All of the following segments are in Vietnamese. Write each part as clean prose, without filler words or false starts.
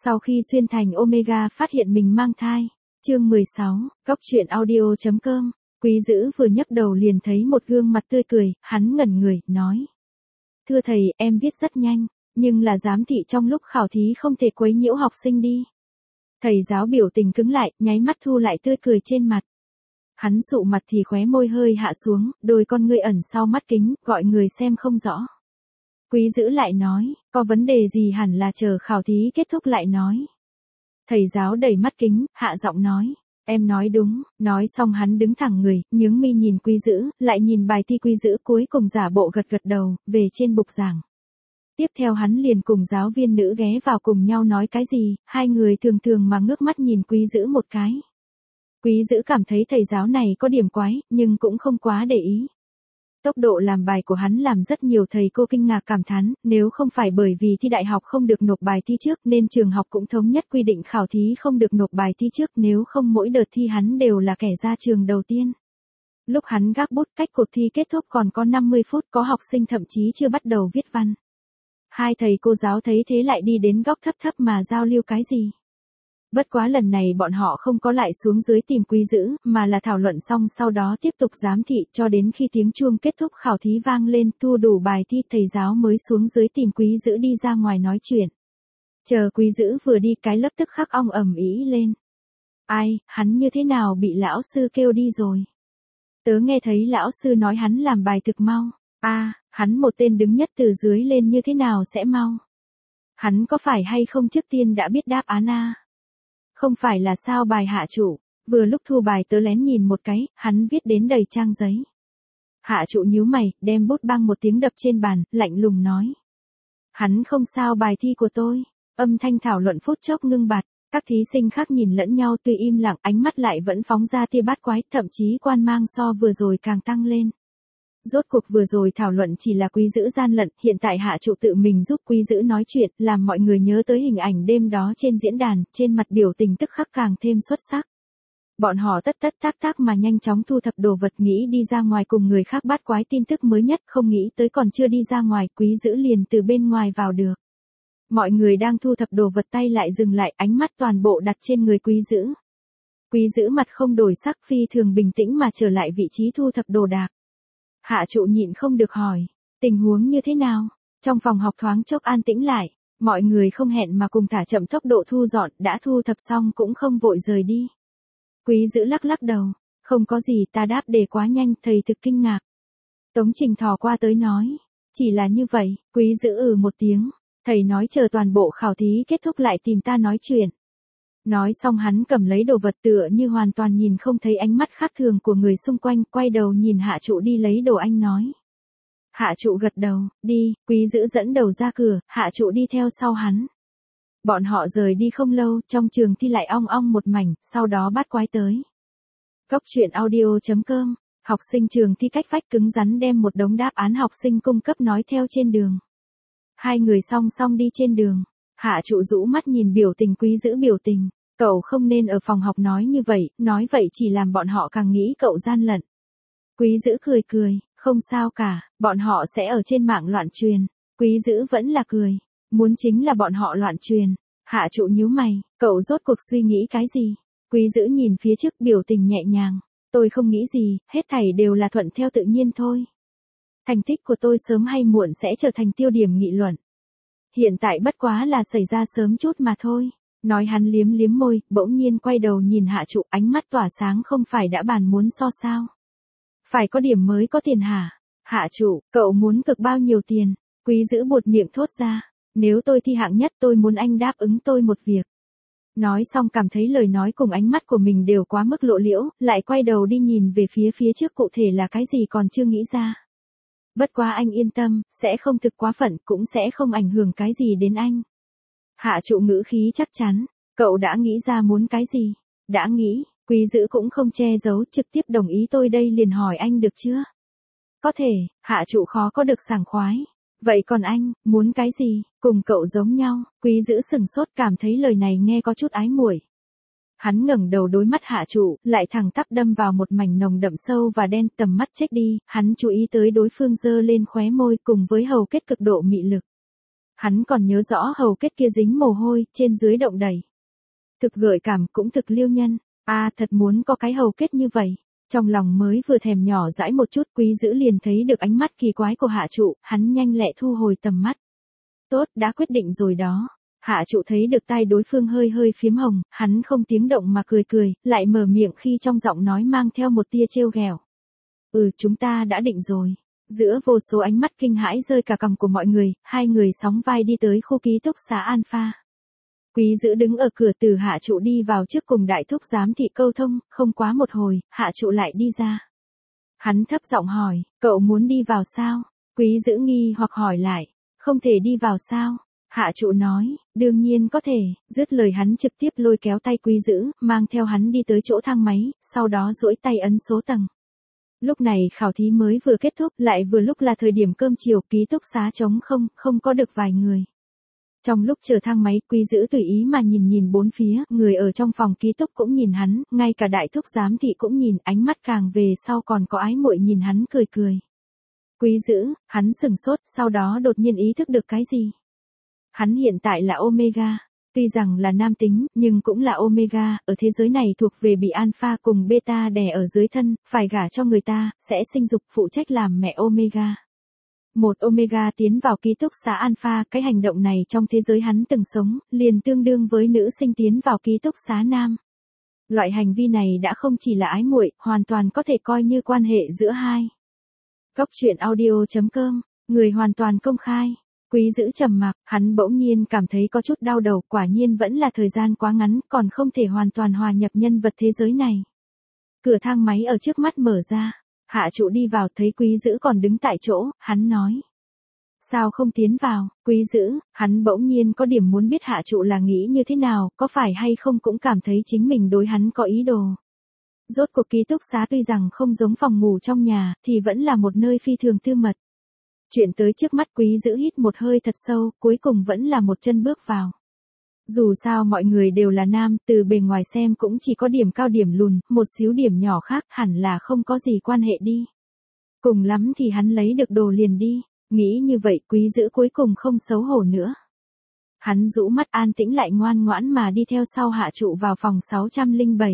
Sau khi xuyên thành Omega phát hiện mình mang thai. Chương 16, Góc truyện audio.com. Quý Dữ vừa nhấc đầu liền thấy một gương mặt tươi cười, hắn ngẩn người, nói. Thưa thầy, em viết rất nhanh, nhưng là giám thị trong lúc khảo thí không thể quấy nhiễu học sinh đi. Thầy giáo biểu tình cứng lại, nháy mắt thu lại tươi cười trên mặt. Hắn sụ mặt thì khóe môi hơi hạ xuống, đôi con ngươi ẩn sau mắt kính, gọi người xem không rõ. Quý Dữ lại nói, có vấn đề gì hẳn là chờ khảo thí kết thúc lại nói. Thầy giáo đẩy mắt kính, hạ giọng nói, em nói đúng, nói xong hắn đứng thẳng người, nhướng mi nhìn Quý Dữ, lại nhìn bài thi Quý Dữ cuối cùng giả bộ gật gật đầu, về trên bục giảng. Tiếp theo hắn liền cùng giáo viên nữ ghé vào cùng nhau nói cái gì, hai người thường thường mà ngước mắt nhìn Quý Dữ một cái. Quý Dữ cảm thấy thầy giáo này có điểm quái, nhưng cũng không quá để ý. Tốc độ làm bài của hắn làm rất nhiều thầy cô kinh ngạc cảm thán, nếu không phải bởi vì thi đại học không được nộp bài thi trước nên trường học cũng thống nhất quy định khảo thí không được nộp bài thi trước, nếu không mỗi đợt thi hắn đều là kẻ ra trường đầu tiên. Lúc hắn gác bút cách cuộc thi kết thúc còn có 50 phút, có học sinh thậm chí chưa bắt đầu viết văn. Hai thầy cô giáo thấy thế lại đi đến góc thấp thấp mà giao lưu cái gì. Bất quá lần này bọn họ không có lại xuống dưới tìm Quý Dữ, mà là thảo luận xong sau đó tiếp tục giám thị cho đến khi tiếng chuông kết thúc khảo thí vang lên, thu đủ bài thi, thầy giáo mới xuống dưới tìm Quý Dữ đi ra ngoài nói chuyện. Chờ Quý Dữ vừa đi cái lớp tức khắc ong ầm ĩ lên. Ai, hắn như thế nào bị lão sư kêu đi rồi? Tớ nghe thấy lão sư nói hắn làm bài thực mau. Hắn một tên đứng nhất từ dưới lên như thế nào sẽ mau? Hắn có phải hay không trước tiên đã biết đáp án a? Không phải là sao bài hạ trụ, vừa lúc thu bài tớ lén nhìn một cái, hắn viết đến đầy trang giấy. Hạ trụ nhíu mày, đem bút bang một tiếng đập trên bàn, lạnh lùng nói. Hắn không sao bài thi của tôi, âm thanh thảo luận phút chốc ngưng bặt, các thí sinh khác nhìn lẫn nhau tuy im lặng ánh mắt lại vẫn phóng ra tia bát quái, thậm chí quan mang so vừa rồi càng tăng lên. Rốt cuộc vừa rồi thảo luận chỉ là Quý Dữ gian lận, hiện tại hạ trụ tự mình giúp Quý Dữ nói chuyện, làm mọi người nhớ tới hình ảnh đêm đó trên diễn đàn, trên mặt biểu tình tức khắc càng thêm xuất sắc. Bọn họ tất tác mà nhanh chóng thu thập đồ vật nghĩ đi ra ngoài cùng người khác bát quái tin tức mới nhất, không nghĩ tới còn chưa đi ra ngoài, Quý Dữ liền từ bên ngoài vào được. Mọi người đang thu thập đồ vật tay lại dừng lại, ánh mắt toàn bộ đặt trên người Quý Dữ. Quý Dữ mặt không đổi sắc, phi thường bình tĩnh mà trở lại vị trí thu thập đồ đạc. Hạ trụ nhịn không được hỏi, tình huống như thế nào? Trong phòng học thoáng chốc an tĩnh lại, mọi người không hẹn mà cùng thả chậm tốc độ thu dọn, đã thu thập xong cũng không vội rời đi. Quý Dữ lắc lắc đầu, không có gì, ta đáp đề quá nhanh, thầy thực kinh ngạc. Tống Trình thò qua tới nói, chỉ là như vậy. Quý Dữ một tiếng, thầy nói chờ toàn bộ khảo thí kết thúc lại tìm ta nói chuyện. Nói xong hắn cầm lấy đồ vật tựa như hoàn toàn nhìn không thấy ánh mắt khác thường của người xung quanh, quay đầu nhìn hạ trụ đi lấy đồ anh nói. Hạ trụ gật đầu, đi, Quý Dữ dẫn đầu ra cửa, hạ trụ đi theo sau hắn. Bọn họ rời đi không lâu, trong trường thi lại ong ong một mảnh, sau đó bát quái tới. Góc truyện audio.com, học sinh trường thi cách vách cứng rắn đem một đống đáp án học sinh cung cấp nói theo trên đường. Hai người song song đi trên đường, hạ trụ rũ mắt nhìn biểu tình Quý Dữ biểu tình. Cậu không nên ở phòng học nói như vậy, nói vậy chỉ làm bọn họ càng nghĩ cậu gian lận. Quý Dữ cười, không sao cả, bọn họ sẽ ở trên mạng loạn truyền. Quý Dữ vẫn là cười, muốn chính là bọn họ loạn truyền. Hạ trụ nhíu mày, cậu rốt cuộc suy nghĩ cái gì? Quý Dữ nhìn phía trước biểu tình nhẹ nhàng, tôi không nghĩ gì, hết thảy đều là thuận theo tự nhiên thôi. Thành tích của tôi sớm hay muộn sẽ trở thành tiêu điểm nghị luận. Hiện tại bất quá là xảy ra sớm chút mà thôi. Nói hắn liếm liếm môi, bỗng nhiên quay đầu nhìn hạ trụ, ánh mắt tỏa sáng, không phải đã bàn muốn so sao? Phải có điểm mới có tiền hả? Hạ trụ, cậu muốn cực bao nhiêu tiền? Quý Dữ buột miệng thốt ra, nếu tôi thi hạng nhất tôi muốn anh đáp ứng tôi một việc. Nói xong cảm thấy lời nói cùng ánh mắt của mình đều quá mức lộ liễu, lại quay đầu đi nhìn về phía trước cụ thể là cái gì còn chưa nghĩ ra. Bất quá anh yên tâm, sẽ không thực quá phận, cũng sẽ không ảnh hưởng cái gì đến anh. Hạ trụ ngữ khí chắc chắn, cậu đã nghĩ ra muốn cái gì? Đã nghĩ, Quý Dữ cũng không che giấu, trực tiếp đồng ý, tôi đây liền hỏi anh được chưa? Có thể, hạ trụ khó có được sảng khoái. Vậy còn anh, muốn cái gì? Cùng cậu giống nhau. Quý Dữ sừng sốt, cảm thấy lời này nghe có chút ái muội. Hắn ngẩng đầu đối mắt hạ trụ, lại thẳng tắp đâm vào một mảnh nồng đậm sâu và đen, tầm mắt chết đi, hắn chú ý tới đối phương giơ lên khóe môi cùng với hầu kết cực độ mị lực. Hắn còn nhớ rõ hầu kết kia dính mồ hôi, trên dưới động đẩy. Thực gợi cảm cũng thực liêu nhân, thật muốn có cái hầu kết như vậy. Trong lòng mới vừa thèm nhỏ dãi một chút, Quý Dữ liền thấy được ánh mắt kỳ quái của Hạ Trụ, hắn nhanh lẹ thu hồi tầm mắt. Tốt, đã quyết định rồi đó. Hạ Trụ thấy được tai đối phương hơi hơi phím hồng, hắn không tiếng động mà cười cười, lại mở miệng khi trong giọng nói mang theo một tia trêu ghẹo. Chúng ta đã định rồi. Giữa vô số ánh mắt kinh hãi rơi cả cằm của mọi người, hai người sóng vai đi tới khu ký túc xá Alpha. Quý Dữ đứng ở cửa, từ Hạ Trụ đi vào trước cùng đại thúc giám thị câu thông, không quá một hồi, Hạ Trụ lại đi ra. Hắn thấp giọng hỏi, cậu muốn đi vào sao? Quý Dữ nghi hoặc hỏi lại, không thể đi vào sao? Hạ Trụ nói, đương nhiên có thể, dứt lời hắn trực tiếp lôi kéo tay Quý Dữ, mang theo hắn đi tới chỗ thang máy, sau đó duỗi tay ấn số tầng. Lúc này khảo thí mới vừa kết thúc, lại vừa lúc là thời điểm cơm chiều, ký túc xá trống không có được vài người. Trong lúc chờ thang máy, Quý Dữ tùy ý mà nhìn bốn phía, người ở trong phòng ký túc cũng nhìn hắn, ngay cả đại thúc giám thị cũng nhìn, ánh mắt càng về sau còn có ái muội nhìn hắn cười cười. Quý Dữ, hắn sừng sốt, sau đó đột nhiên ý thức được cái gì. Hắn hiện tại là Omega. Tuy rằng là nam tính, nhưng cũng là Omega, ở thế giới này thuộc về bị Alpha cùng Beta đè ở dưới thân, phải gả cho người ta, sẽ sinh dục, phụ trách làm mẹ Omega. Một Omega tiến vào ký túc xá Alpha, cái hành động này trong thế giới hắn từng sống, liền tương đương với nữ sinh tiến vào ký túc xá nam. Loại hành vi này đã không chỉ là ái muội, hoàn toàn có thể coi như quan hệ giữa hai. Góc truyện audio.com, người hoàn toàn công khai. Quý Dữ trầm mặc, hắn bỗng nhiên cảm thấy có chút đau đầu, quả nhiên vẫn là thời gian quá ngắn, còn không thể hoàn toàn hòa nhập nhân vật thế giới này. Cửa thang máy ở trước mắt mở ra, Hạ Trụ đi vào thấy Quý Dữ còn đứng tại chỗ, hắn nói. Sao không tiến vào, Quý Dữ, hắn bỗng nhiên có điểm muốn biết Hạ Trụ là nghĩ như thế nào, có phải hay không cũng cảm thấy chính mình đối hắn có ý đồ. Rốt cuộc ký túc xá tuy rằng không giống phòng ngủ trong nhà, thì vẫn là một nơi phi thường tư mật. Chuyện tới trước mắt, Quý Dữ hít một hơi thật sâu, cuối cùng vẫn là một chân bước vào. Dù sao mọi người đều là nam, từ bề ngoài xem cũng chỉ có điểm cao điểm lùn, một xíu điểm nhỏ khác, hẳn là không có gì quan hệ đi. Cùng lắm thì hắn lấy được đồ liền đi, nghĩ như vậy Quý Dữ cuối cùng không xấu hổ nữa. Hắn rũ mắt an tĩnh lại ngoan ngoãn mà đi theo sau Hạ Trụ vào phòng 607.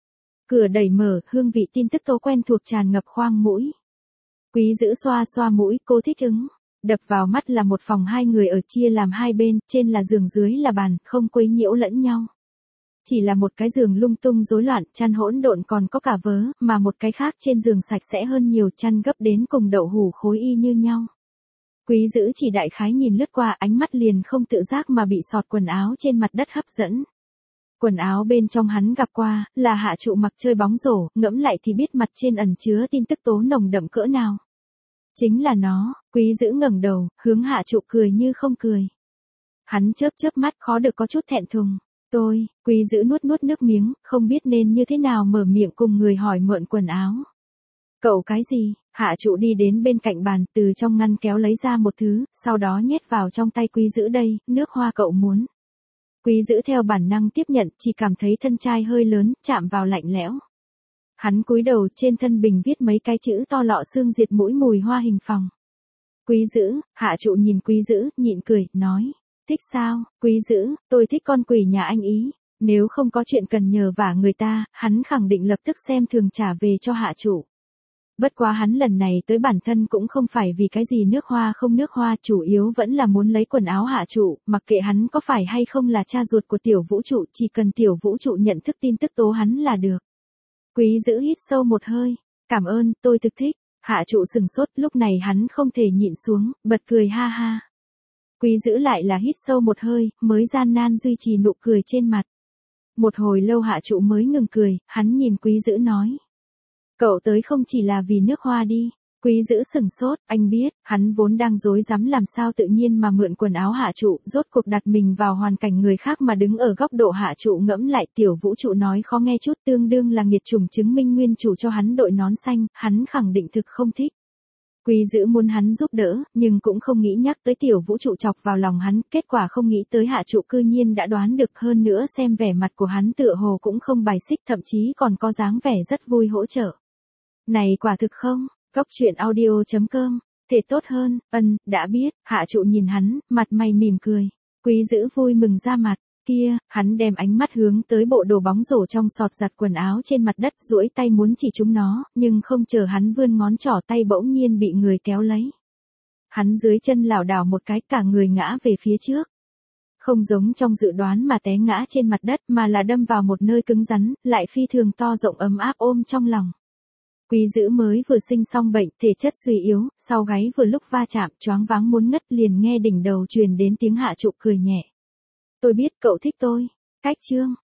Cửa đẩy mở, hương vị tin tức tố quen thuộc tràn ngập khoang mũi. Quý Dữ xoa xoa mũi, cô thích ứng. Đập vào mắt là một phòng hai người ở chia làm hai bên, trên là giường dưới là bàn, không quấy nhiễu lẫn nhau. Chỉ là một cái giường lung tung rối loạn, chăn hỗn độn còn có cả vớ, mà một cái khác trên giường sạch sẽ hơn nhiều, chăn gấp đến cùng đậu hủ khối y như nhau. Quý Dữ chỉ đại khái nhìn lướt qua, ánh mắt liền không tự giác mà bị sọt quần áo trên mặt đất hấp dẫn. Quần áo bên trong hắn gặp qua, là Hạ Trụ mặc chơi bóng rổ, ngẫm lại thì biết mặt trên ẩn chứa tin tức tố nồng đậm cỡ nào. Chính là nó, Quý Dữ ngẩng đầu, hướng Hạ Trụ cười như không cười. Hắn chớp chớp mắt, khó được có chút thẹn thùng. Quý Dữ nuốt nước miếng, không biết nên như thế nào mở miệng cùng người hỏi mượn quần áo. Cậu cái gì? Hạ Trụ đi đến bên cạnh bàn, từ trong ngăn kéo lấy ra một thứ, sau đó nhét vào trong tay Quý Dữ, đây, nước hoa cậu muốn. Quý Dữ theo bản năng tiếp nhận, chỉ cảm thấy thân chai hơi lớn, chạm vào lạnh lẽo. Hắn cúi đầu, trên thân bình viết mấy cái chữ to lọ xương diệt mũi mùi hoa hình phòng. Quý Dữ, Hạ Trụ nhìn Quý Dữ, nhịn cười, nói. Thích sao, Quý Dữ, tôi thích con quỷ nhà anh ý. Nếu không có chuyện cần nhờ vả người ta, hắn khẳng định lập tức xem thường trả về cho Hạ Trụ. Bất quá hắn lần này tới bản thân cũng không phải vì cái gì nước hoa không nước hoa, chủ yếu vẫn là muốn lấy quần áo Hạ Trụ, mặc kệ hắn có phải hay không là cha ruột của tiểu vũ trụ, chỉ cần tiểu vũ trụ nhận thức tin tức tố hắn là được. Quý Dữ hít sâu một hơi, cảm ơn, tôi thực thích. Hạ Trụ sừng sốt, lúc này hắn không thể nhịn xuống, bật cười ha ha. Quý Dữ lại là hít sâu một hơi, mới gian nan duy trì nụ cười trên mặt. Một hồi lâu Hạ Trụ mới ngừng cười, hắn nhìn Quý Dữ nói. Cậu tới không chỉ là vì nước hoa đi. Quý Dữ sừng sốt, anh biết, hắn vốn đang rối rắm làm sao tự nhiên mà mượn quần áo Hạ Trụ, rốt cuộc đặt mình vào hoàn cảnh người khác mà đứng ở góc độ Hạ Trụ ngẫm lại, tiểu vũ trụ nói khó nghe chút, tương đương là nghiệt chủng chứng minh nguyên chủ cho hắn đội nón xanh, hắn khẳng định thực không thích. Quý Dữ muốn hắn giúp đỡ, nhưng cũng không nghĩ nhắc tới tiểu vũ trụ chọc vào lòng hắn, kết quả không nghĩ tới Hạ Trụ cư nhiên đã đoán được, hơn nữa xem vẻ mặt của hắn tựa hồ cũng không bài xích, thậm chí còn có dáng vẻ rất vui hỗ trợ. Này quả thực không? Góc truyện audio.com Thể tốt hơn, đã biết, Hạ Trụ nhìn hắn, mặt mày mỉm cười. Quý Dữ vui mừng ra mặt, kia, hắn đem ánh mắt hướng tới bộ đồ bóng rổ trong sọt giặt quần áo trên mặt đất duỗi tay muốn chỉ chúng nó, nhưng không chờ hắn vươn ngón trỏ tay bỗng nhiên bị người kéo lấy. Hắn dưới chân lảo đảo một cái cả người ngã về phía trước. Không giống trong dự đoán mà té ngã trên mặt đất mà là đâm vào một nơi cứng rắn, lại phi thường to rộng ấm áp ôm trong lòng. Quý Dữ mới vừa sinh xong bệnh, thể chất suy yếu, sau gáy vừa lúc va chạm, choáng váng muốn ngất liền nghe đỉnh đầu truyền đến tiếng Hạ Trụ cười nhẹ. Tôi biết cậu thích tôi. Cách chương